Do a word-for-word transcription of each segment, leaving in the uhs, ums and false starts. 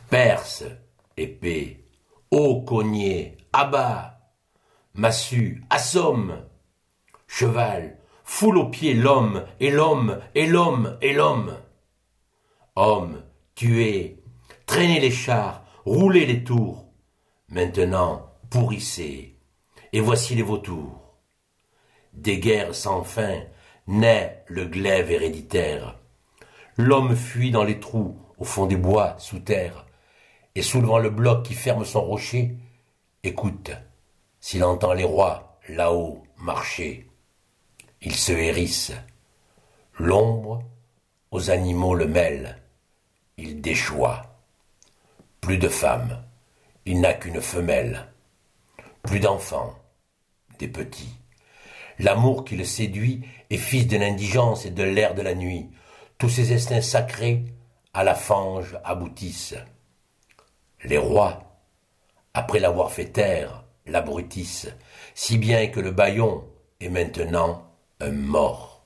Perce, épée, haut cogné, abat, massue, assomme, cheval, foule aux pieds l'homme, et l'homme, et l'homme, et l'homme. Homme, tuez, traînez les chars, roulez les tours. Maintenant, pourrissez, et voici les vautours. Des guerres sans fin naît le glaive héréditaire. L'homme fuit dans les trous, au fond des bois, sous terre, et soulevant le bloc qui ferme son rocher, écoute, s'il entend les rois, là-haut, marcher. Il se hérisse. L'ombre aux animaux le mêle. Il déchoit. Plus de femmes, il n'a qu'une femelle. Plus d'enfants, des petits. L'amour qui le séduit est fils de l'indigence et de l'air de la nuit. Tous ces instincts sacrés à la fange aboutissent. Les rois, après l'avoir fait taire, l'abrutissent, si bien que le bâillon est maintenant un mort.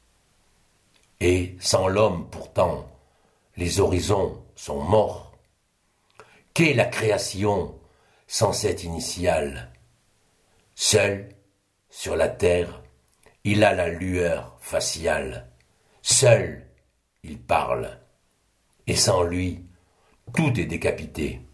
Et sans l'homme pourtant, les horizons sont morts. Qu'est la création sans cette initiale? Seul, sur la terre, il a la lueur faciale. Seul, il parle. Et sans lui, tout est décapité.